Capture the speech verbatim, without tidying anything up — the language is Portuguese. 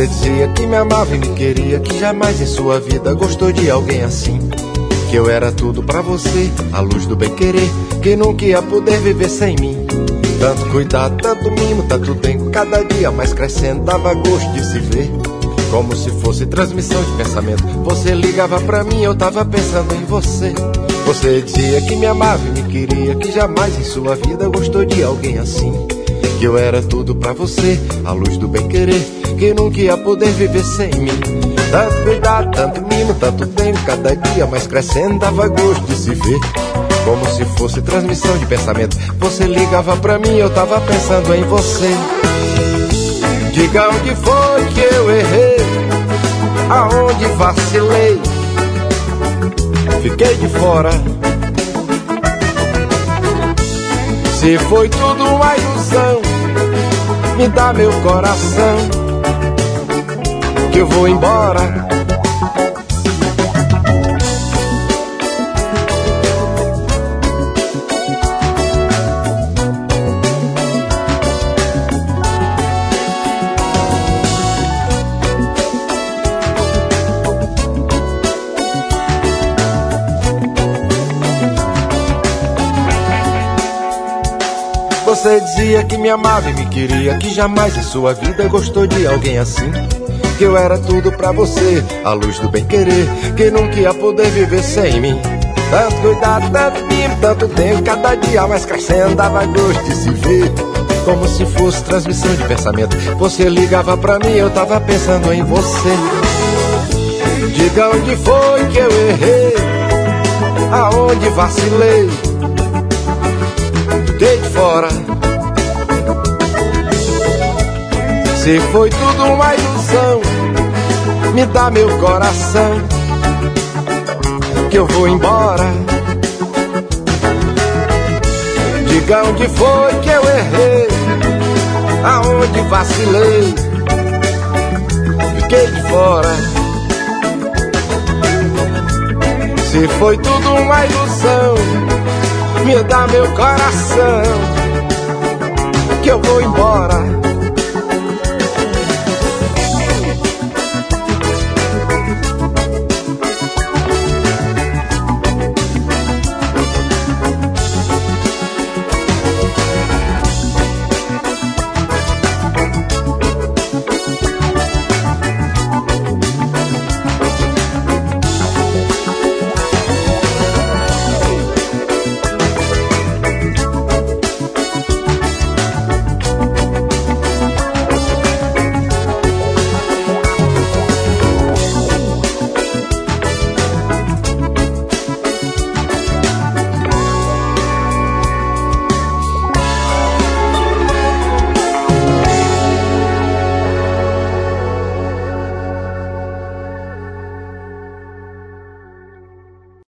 Você dizia que me amava e me queria, que jamais em sua vida gostou de alguém assim. Que eu era tudo pra você, a luz do bem-querer, que nunca ia poder viver sem mim. Tanto cuidado, tanto mimo, tanto bem, cada dia mais crescendo, dava gosto de se ver. Como se fosse transmissão de pensamento, você ligava pra mim, eu tava pensando em você. Você dizia que me amava e me queria, que jamais em sua vida gostou de alguém assim. Que eu era tudo pra você, a luz do bem-querer, que nunca ia poder viver sem mim. Tanto cuidado, tanto mimo, tanto tempo, cada dia mais crescendo, dava gosto de se ver. Como se fosse transmissão de pensamento, você ligava pra mim, eu tava pensando em você. Diga onde foi que eu errei, aonde vacilei, fiquei de fora. Se foi tudo uma ilusão, me dá meu coração, que eu vou embora. Você dizia que me amava e me queria, que jamais em sua vida gostou de alguém assim. Que eu era tudo pra você, a luz do bem-querer, que nunca ia poder viver sem mim. Tanto cuidado, tanto mimo, tanto tempo, cada dia mais crescendo, dava gosto de se ver. Como se fosse transmissão de pensamento, você ligava pra mim, eu tava pensando em você. Diga onde foi que eu errei, aonde vacilei, fiquei de fora. Se foi tudo uma ilusão, me dá meu coração, que eu vou embora. Diga onde foi que eu errei, aonde vacilei, fiquei de fora. Se foi tudo uma ilusão, me dá meu coração, que eu vou embora.